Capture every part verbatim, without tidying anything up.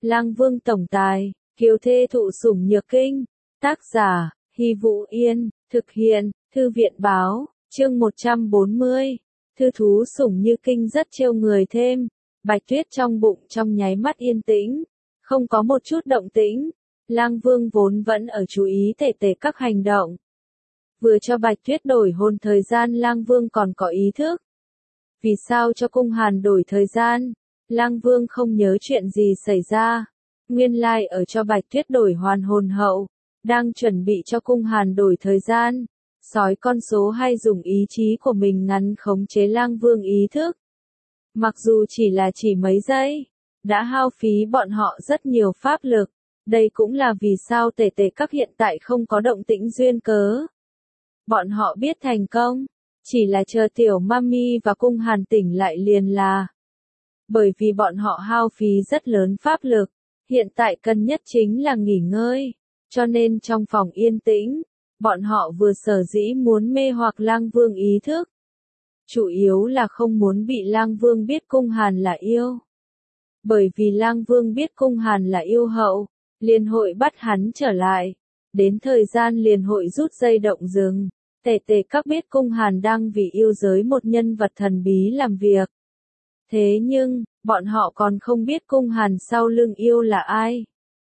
Lang Vương tổng tài, kiều thê thụ sủng nhược kinh. Tác giả, Hy Vũ Yên, thực hiện, Thư viện báo, chương một trăm bốn mươi. Thư thú sủng như kinh rất trêu người thêm. Bạch Tuyết trong bụng trong nháy mắt yên tĩnh, không có một chút động tĩnh. Lang Vương vốn vẫn ở chú ý tề tề các hành động. Vừa cho Bạch Tuyết đổi hôn thời gian Lang Vương còn có ý thức. Vì sao cho Cung Hàn đổi thời gian? Lang Vương không nhớ chuyện gì xảy ra. Nguyên lai ở cho Bạch Tuyết đổi hoàn hồn hậu, đang chuẩn bị cho Cung Hàn đổi thời gian. Sói con số hay dùng ý chí của mình ngắn khống chế Lang Vương ý thức. Mặc dù chỉ là chỉ mấy giây, đã hao phí bọn họ rất nhiều pháp lực. Đây cũng là vì sao tề tề các hiện tại không có động tĩnh duyên cớ. Bọn họ biết thành công, chỉ là chờ tiểu mami và Cung Hàn tỉnh lại liền là. Bởi vì bọn họ hao phí rất lớn pháp lực, hiện tại cần nhất chính là nghỉ ngơi, cho nên trong phòng yên tĩnh, bọn họ vừa sở dĩ muốn mê hoặc Lang Vương ý thức. Chủ yếu là không muốn bị Lang Vương biết Cung Hàn là yêu. Bởi vì Lang Vương biết Cung Hàn là yêu hậu, liền hội bắt hắn trở lại. Đến thời gian liền hội rút dây động rừng, tề tề các biết Cung Hàn đang vì yêu giới một nhân vật thần bí làm việc. Thế nhưng, bọn họ còn không biết Cung Hàn sau lưng yêu là ai.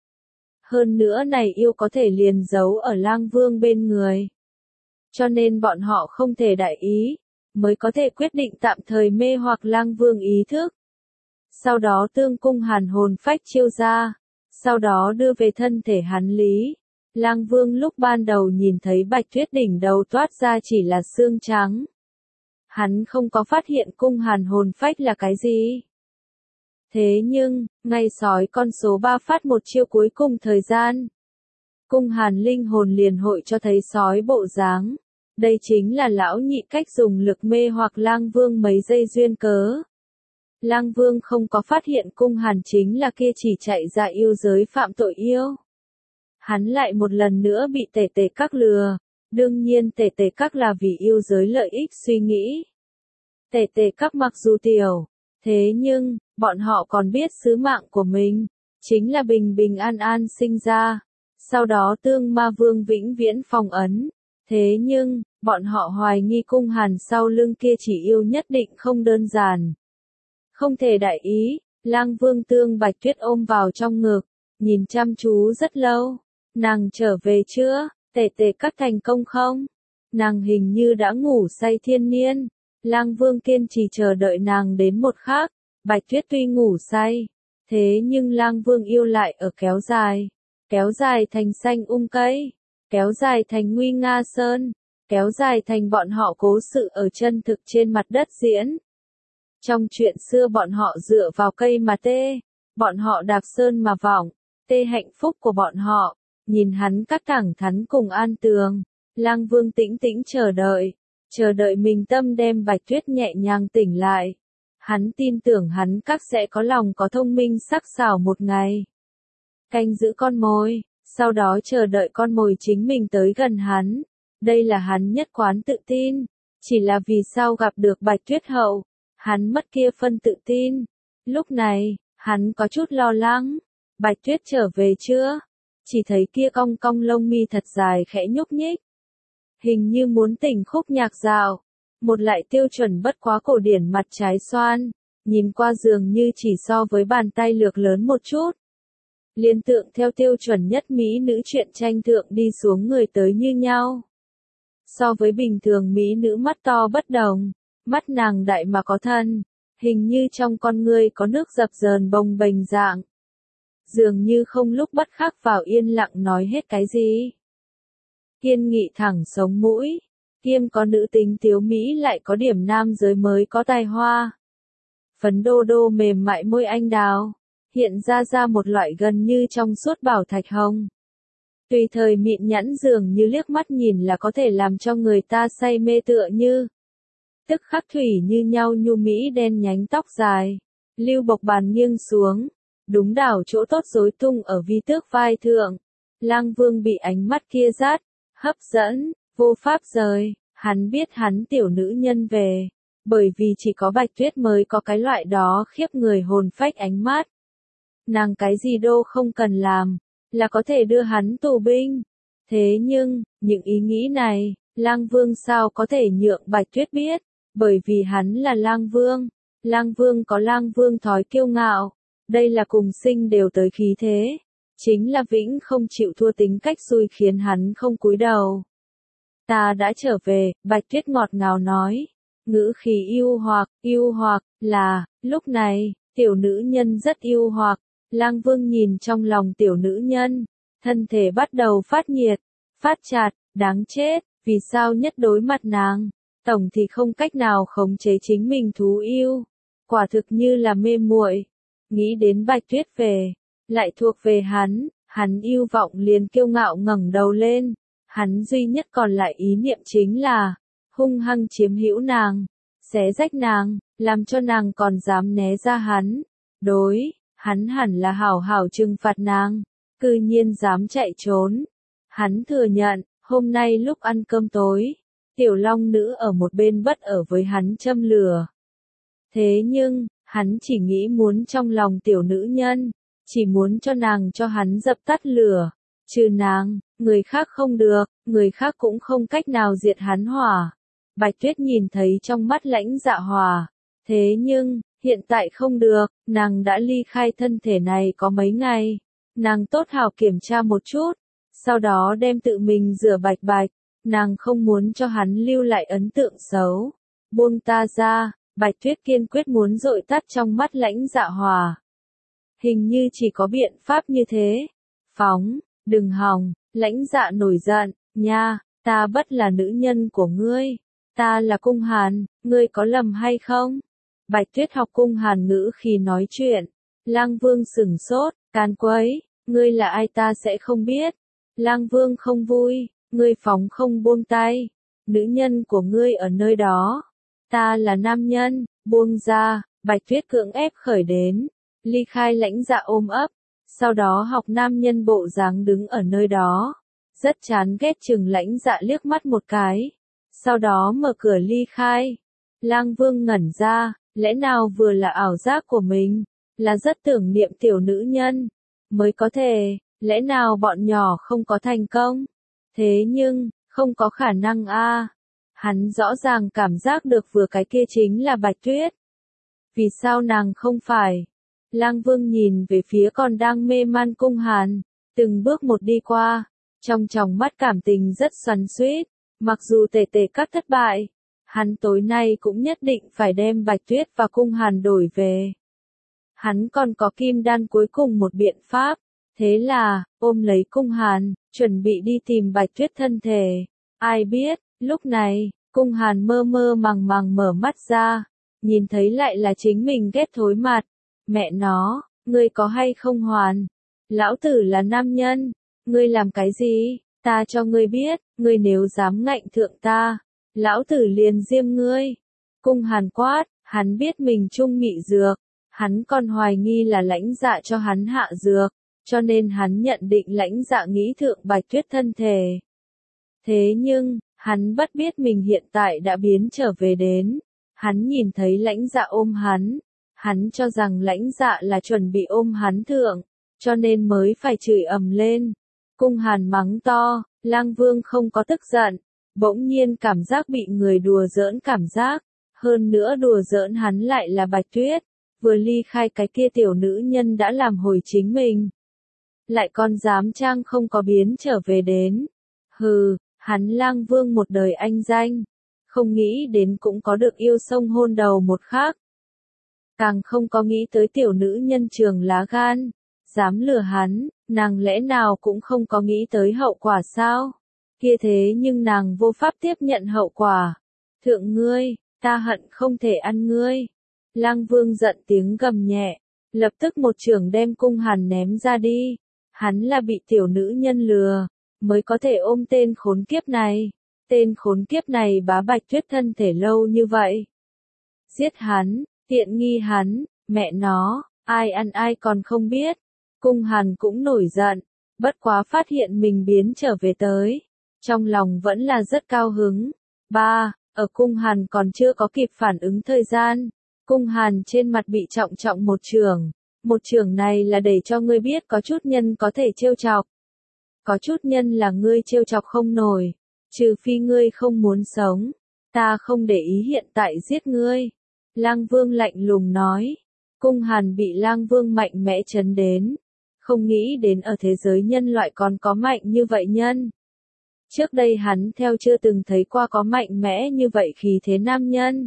Hơn nữa này yêu có thể liền giấu ở Lang Vương bên người. Cho nên bọn họ không thể đại ý, mới có thể quyết định tạm thời mê hoặc Lang Vương ý thức. Sau đó tương Cung Hàn hồn phách chiêu ra, sau đó đưa về thân thể hắn lý. Lang Vương lúc ban đầu nhìn thấy Bạch Tuyết đỉnh đầu toát ra chỉ là xương trắng. Hắn không có phát hiện Cung Hàn hồn phách là cái gì. Thế nhưng, ngay sói con số ba phát một chiêu cuối cùng thời gian. Cung Hàn linh hồn liền hội cho thấy sói bộ dáng. Đây chính là lão nhị cách dùng lực mê hoặc Lang Vương mấy giây duyên cớ. Lang Vương không có phát hiện Cung Hàn chính là kia chỉ chạy ra yêu giới phạm tội yêu. Hắn lại một lần nữa bị tề tề các lừa. Đương nhiên tề tề các là vì yêu giới lợi ích suy nghĩ. Tề tề các mặc dù tiểu, thế nhưng, bọn họ còn biết sứ mạng của mình, chính là bình bình an an sinh ra. Sau đó tương ma vương vĩnh viễn phong ấn. Thế nhưng, bọn họ hoài nghi Cung Hàn sau lưng kia chỉ yêu nhất định không đơn giản. Không thể đại ý, Lang Vương tương Bạch Tuyết ôm vào trong ngực, nhìn chăm chú rất lâu. Nàng trở về chưa? Tề tề các thành công không? Nàng hình như đã ngủ say thiên niên. Lang Vương kiên trì chờ đợi nàng đến một khắc. Bạch Tuyết tuy ngủ say, thế nhưng Lang Vương yêu lại ở kéo dài. Kéo dài thành xanh um cây, kéo dài thành nguy nga sơn, kéo dài thành bọn họ cố sự ở chân thực trên mặt đất diễn. Trong chuyện xưa bọn họ dựa vào cây mà tê, bọn họ đạp sơn mà vọng, tê hạnh phúc của bọn họ. Nhìn hắn các thẳng thắn cùng an tường, Lang Vương tĩnh tĩnh chờ đợi, chờ đợi mình tâm đem Bạch Tuyết nhẹ nhàng tỉnh lại. Hắn tin tưởng hắn các sẽ có lòng có thông minh sắc sảo một ngày. Canh giữ con mồi, sau đó chờ đợi con mồi chính mình tới gần hắn. Đây là hắn nhất quán tự tin, chỉ là vì sao gặp được Bạch Tuyết hậu, hắn mất kia phân tự tin. Lúc này, hắn có chút lo lắng, Bạch Tuyết trở về chưa? Chỉ thấy kia cong cong lông mi thật dài khẽ nhúc nhích. Hình như muốn tỉnh khúc nhạc dạo. Một lại tiêu chuẩn bất quá cổ điển mặt trái xoan. Nhìn qua dường như chỉ so với bàn tay lược lớn một chút. Liên tượng theo tiêu chuẩn nhất mỹ nữ truyện tranh thượng đi xuống người tới như nhau. So với bình thường mỹ nữ mắt to bất đồng. Mắt nàng đại mà có thân. Hình như trong con ngươi có nước dập dờn bồng bềnh dạng. Dường như không lúc bắt khắc vào yên lặng nói hết cái gì. Kiên nghị thẳng sống mũi, kiêm có nữ tính tiếu mỹ lại có điểm nam giới mới có tài hoa. Phấn đô đô mềm mại môi anh đào, hiện ra ra một loại gần như trong suốt bảo thạch hồng. Tùy thời mịn nhẵn dường như liếc mắt nhìn là có thể làm cho người ta say mê tựa như. Tức khắc thủy như nhau nhu mỹ đen nhánh tóc dài, lưu bộc bàn nghiêng xuống. Đúng đảo chỗ tốt rối tung ở vi tước vai thượng. Lang Vương bị ánh mắt kia dát, hấp dẫn, vô pháp rời. Hắn biết hắn tiểu nữ nhân về. Bởi vì chỉ có Bạch Tuyết mới có cái loại đó khiếp người hồn phách ánh mắt. nàng cái gì đô không cần làm, là có thể đưa hắn tù binh. Thế nhưng, những ý nghĩ này, Lang Vương sao có thể nhượng Bạch Tuyết biết, bởi vì hắn là Lang Vương. Lang Vương có Lang Vương thói kiêu ngạo, đây là cùng sinh đều tới khí thế, chính là vĩnh không chịu thua tính cách xui khiến hắn không cúi đầu. Ta đã trở về, Bạch Tuyết ngọt ngào nói, ngữ khí yêu hoặc, yêu hoặc, là, lúc này, tiểu nữ nhân rất yêu hoặc, Lang Vương nhìn trong lòng tiểu nữ nhân, thân thể bắt đầu phát nhiệt, phát chặt, đáng chết, vì sao nhất đối mặt nàng, tổng thì không cách nào khống chế chính mình thú yêu, quả thực như là mê muội. Nghĩ đến Bạch Tuyết về, lại thuộc về hắn, hắn yêu vọng liền kiêu ngạo ngẩng đầu lên, hắn duy nhất còn lại ý niệm chính là, hung hăng chiếm hữu nàng, xé rách nàng, làm cho nàng còn dám né ra hắn, đối, hắn hẳn là hảo hảo trừng phạt nàng, cư nhiên dám chạy trốn. Hắn thừa nhận, hôm nay lúc ăn cơm tối, tiểu long nữ ở một bên bất ở với hắn châm lửa. Thế nhưng, hắn chỉ nghĩ muốn trong lòng tiểu nữ nhân, chỉ muốn cho nàng cho hắn dập tắt lửa, trừ nàng, người khác không được, người khác cũng không cách nào diệt hắn hỏa. Bạch Tuyết nhìn thấy trong mắt Lãnh Dạ Hòa, thế nhưng, hiện tại không được, nàng đã ly khai thân thể này có mấy ngày, nàng tốt hảo kiểm tra một chút, sau đó đem tự mình rửa bạch bạch, nàng không muốn cho hắn lưu lại ấn tượng xấu. Buông ta ra, Bạch Tuyết kiên quyết muốn dội tắt trong mắt Lãnh Dạ Hòa. Hình như chỉ có biện pháp như thế. Phóng, đừng hòng, Lãnh Dạ nổi giận, nha, ta bất là nữ nhân của ngươi, ta là Cung Hàn, ngươi có lầm hay không? Bạch Tuyết học Cung Hàn ngữ khi nói chuyện, Lang Vương sửng sốt, can quấy, ngươi là ai ta sẽ không biết. Lang Vương không vui, ngươi phóng không buông tay, nữ nhân của ngươi ở nơi đó, ta là nam nhân, buông ra. Bạch Tuyết cưỡng ép khởi đến, ly khai Lãnh Dạ ôm ấp, sau đó học nam nhân bộ dáng đứng ở nơi đó, rất chán ghét chừng Lãnh Dạ liếc mắt một cái, sau đó mở cửa ly khai. Lang Vương ngẩn ra, lẽ nào vừa là ảo giác của mình, là rất tưởng niệm tiểu nữ nhân, mới có thể, lẽ nào bọn nhỏ không có thành công, thế nhưng, không có khả năng a. Hắn rõ ràng cảm giác được vừa cái kia chính là Bạch Tuyết. Vì sao nàng không phải? Lang Vương nhìn về phía còn đang mê man Cung Hàn, từng bước một đi qua, trong tròng mắt cảm tình rất xoắn xuýt, mặc dù tề tề các thất bại, hắn tối nay cũng nhất định phải đem Bạch Tuyết và Cung Hàn đổi về. Hắn còn có kim đan cuối cùng một biện pháp, thế là, ôm lấy Cung Hàn, chuẩn bị đi tìm Bạch Tuyết thân thể. Ai biết, lúc này, Cung Hàn mơ mơ màng màng mở mắt ra, nhìn thấy lại là chính mình ghét thối mặt. Mẹ nó, ngươi có hay không hoàn? Lão tử là nam nhân, ngươi làm cái gì? Ta cho ngươi biết, ngươi nếu dám ngạnh thượng ta, lão tử liền diêm ngươi. Cung Hàn quát, hắn biết mình trung mị dược, hắn còn hoài nghi là Lãnh Dạ cho hắn hạ dược, cho nên hắn nhận định Lãnh Dạ nghĩ thượng Bạch Tuyết thân thể. Thế nhưng, hắn bất biết mình hiện tại đã biến trở về đến, hắn nhìn thấy Lãnh Dạ ôm hắn, hắn cho rằng Lãnh Dạ là chuẩn bị ôm hắn thượng, cho nên mới phải chửi ầm lên. Cung Hàn mắng to, Lang Vương không có tức giận, bỗng nhiên cảm giác bị người đùa giỡn cảm giác, hơn nữa đùa giỡn hắn lại là Bạch Tuyết, vừa ly khai cái kia tiểu nữ nhân đã làm hồi chính mình. Lại còn dám trang không có biến trở về đến. Hừ, hắn Lang Vương một đời anh danh, không nghĩ đến cũng có được yêu sông hôn đầu một khác. Càng không có nghĩ tới tiểu nữ nhân Trường lá gan, dám lừa hắn, nàng lẽ nào cũng không có nghĩ tới hậu quả sao? Kia thế nhưng nàng vô pháp tiếp nhận hậu quả. Thượng ngươi, ta hận không thể ăn ngươi. Lang Vương giận tiếng gầm nhẹ, lập tức một chưởng đem Cung Hàn ném ra đi. Hắn là bị tiểu nữ nhân lừa, mới có thể ôm tên khốn kiếp này. Tên khốn kiếp này bá Bạch Tuyết thân thể lâu như vậy. Giết hắn, tiện nghi hắn, mẹ nó, ai ăn ai còn không biết. Cung Hàn cũng nổi giận, bất quá phát hiện mình biến trở về tới. Trong lòng vẫn là rất cao hứng. Ba, ở Cung Hàn còn chưa có kịp phản ứng thời gian. Cung Hàn trên mặt bị trọng trọng một chưởng, Một chưởng này là để cho ngươi biết có chút nhân có thể trêu chọc. Có chút nhân là ngươi trêu chọc không nổi. Trừ phi ngươi không muốn sống. Ta không để ý hiện tại giết ngươi. Lang Vương lạnh lùng nói. Cung Hàn bị Lang Vương mạnh mẽ chấn đến. Không nghĩ đến ở thế giới nhân loại còn có mạnh như vậy nhân. Trước đây hắn theo chưa từng thấy qua có mạnh mẽ như vậy khí thế nam nhân.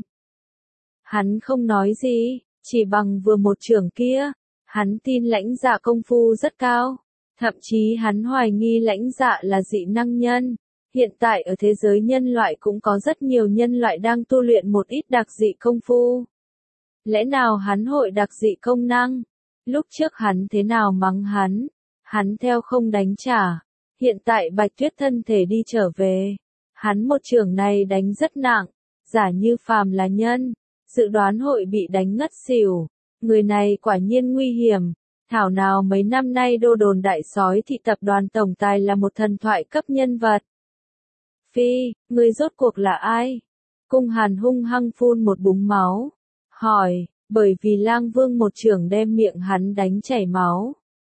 Hắn không nói gì, chỉ bằng vừa một chưởng kia, hắn tin Lãnh Dạ công phu rất cao, thậm chí hắn hoài nghi Lãnh Dạ là dị năng nhân. Hiện tại ở thế giới nhân loại cũng có rất nhiều nhân loại đang tu luyện một ít đặc dị công phu. Lẽ nào hắn hội đặc dị công năng? Lúc trước hắn thế nào mắng hắn? Hắn theo không đánh trả. Hiện tại Bạch Tuyết thân thể đi trở về. Hắn một chưởng này đánh rất nặng. Giả như phàm là nhân, dự đoán hội bị đánh ngất xỉu. Người này quả nhiên nguy hiểm. Thảo nào mấy năm nay đô đồn đại sói thị tập đoàn tổng tài là một thần thoại cấp nhân vật. Phi, người rốt cuộc là ai? Cung Hàn hung hăng phun một búng máu. Hỏi, bởi vì Lang Vương một chưởng đem miệng hắn đánh chảy máu.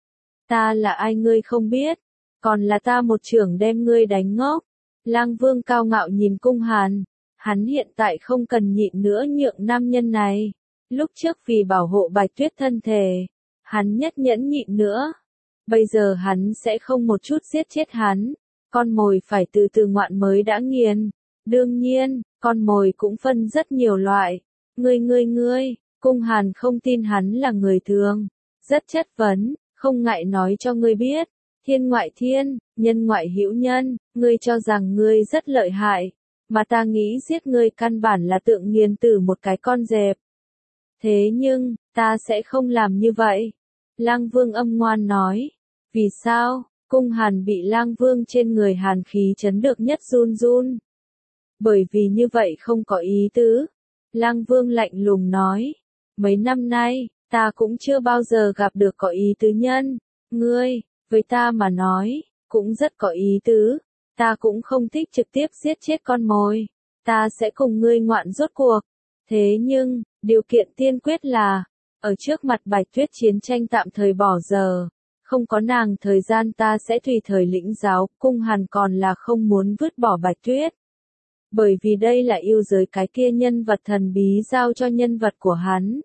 Ta là ai ngươi không biết, còn là ta một chưởng đem ngươi đánh ngốc. Lang Vương cao ngạo nhìn Cung Hàn, hắn hiện tại không cần nhịn nữa nhượng nam nhân này. Lúc trước vì bảo hộ Bạch Tuyết thân thể, hắn nhất nhẫn nhịn nữa. Bây giờ hắn sẽ không một chút giết chết hắn, con mồi phải từ từ ngoạn mới đã nghiền. Đương nhiên, con mồi cũng phân rất nhiều loại. Ngươi ngươi ngươi, Cung Hàn không tin hắn là người thường, rất chất vấn, không ngại nói cho ngươi biết, thiên ngoại thiên, nhân ngoại hữu nhân, ngươi cho rằng ngươi rất lợi hại, mà ta nghĩ giết ngươi căn bản là tượng nghiền tử một cái con dẹp. Thế nhưng, ta sẽ không làm như vậy. Lang Vương âm ngoan nói, vì sao? Cung Hàn bị Lang Vương trên người hàn khí chấn được nhất run run. Bởi vì như vậy không có ý tứ. Lang Vương lạnh lùng nói, mấy năm nay, ta cũng chưa bao giờ gặp được có ý tứ nhân. Ngươi, với ta mà nói, cũng rất có ý tứ. Ta cũng không thích trực tiếp giết chết con mồi. Ta sẽ cùng ngươi ngoạn rốt cuộc. Thế nhưng, điều kiện tiên quyết là, ở trước mặt Bạch Tuyết chiến tranh tạm thời bỏ giờ. Không có nàng thời gian ta sẽ tùy thời lĩnh giáo. Cung Hàn còn là không muốn vứt bỏ Bạch Tuyết. Bởi vì đây là yêu giới cái kia nhân vật thần bí giao cho nhân vật của hắn.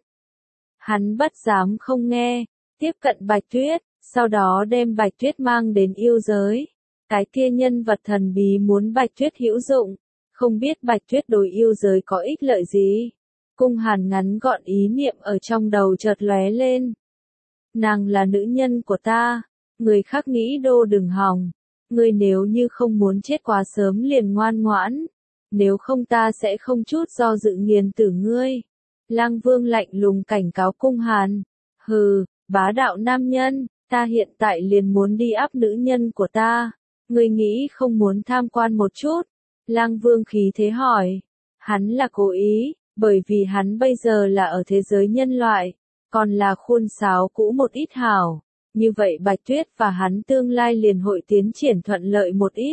Hắn bất dám không nghe, tiếp cận Bạch Tuyết, sau đó đem Bạch Tuyết mang đến yêu giới. Cái kia nhân vật thần bí muốn Bạch Tuyết hữu dụng, không biết Bạch Tuyết đối yêu giới có ích lợi gì. Cung Hàn ngắn gọn ý niệm ở trong đầu chợt lóe lên. Nàng là nữ nhân của ta, người khác nghĩ đô đừng hòng. Ngươi nếu như không muốn chết quá sớm liền ngoan ngoãn. Nếu không ta sẽ không chút do dự nghiền tử ngươi. Lang Vương lạnh lùng cảnh cáo Cung Hàn. Hừ, bá đạo nam nhân, ta hiện tại liền muốn đi áp nữ nhân của ta. Ngươi nghĩ không muốn tham quan một chút? Lang Vương khí thế hỏi. Hắn là cố ý, bởi vì hắn bây giờ là ở thế giới nhân loại, còn là khuôn sáo cũ một ít hảo. Như vậy Bạch Tuyết và hắn tương lai liền hội tiến triển thuận lợi một ít.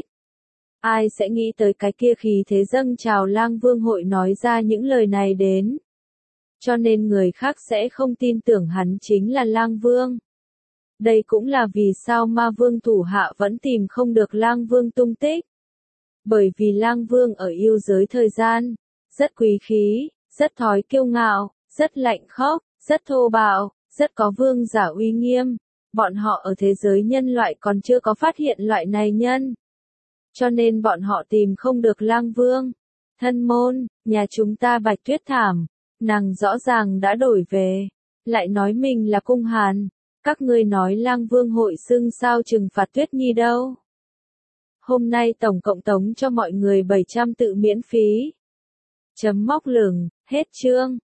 Ai sẽ nghĩ tới cái kia khí thế dâng trào Lang Vương hội nói ra những lời này đến. Cho nên người khác sẽ không tin tưởng hắn chính là Lang Vương. Đây cũng là vì sao Ma Vương thủ hạ vẫn tìm không được Lang Vương tung tích. Bởi vì Lang Vương ở yêu giới thời gian, rất quý khí, rất thói kiêu ngạo, rất lạnh khốc, rất thô bạo, rất có vương giả uy nghiêm. Bọn họ ở thế giới nhân loại còn chưa có phát hiện loại này nhân. Cho nên bọn họ tìm không được Lang Vương. Thân môn, nhà chúng ta Bạch Tuyết thảm, nàng rõ ràng đã đổi về, lại nói mình là Cung Hàn. Các ngươi nói Lang Vương hội xưng sao trừng phạt Tuyết Nhi đâu. Hôm nay tổng cộng tống cho mọi người bảy trăm tự miễn phí. Chấm móc lửng, hết chương.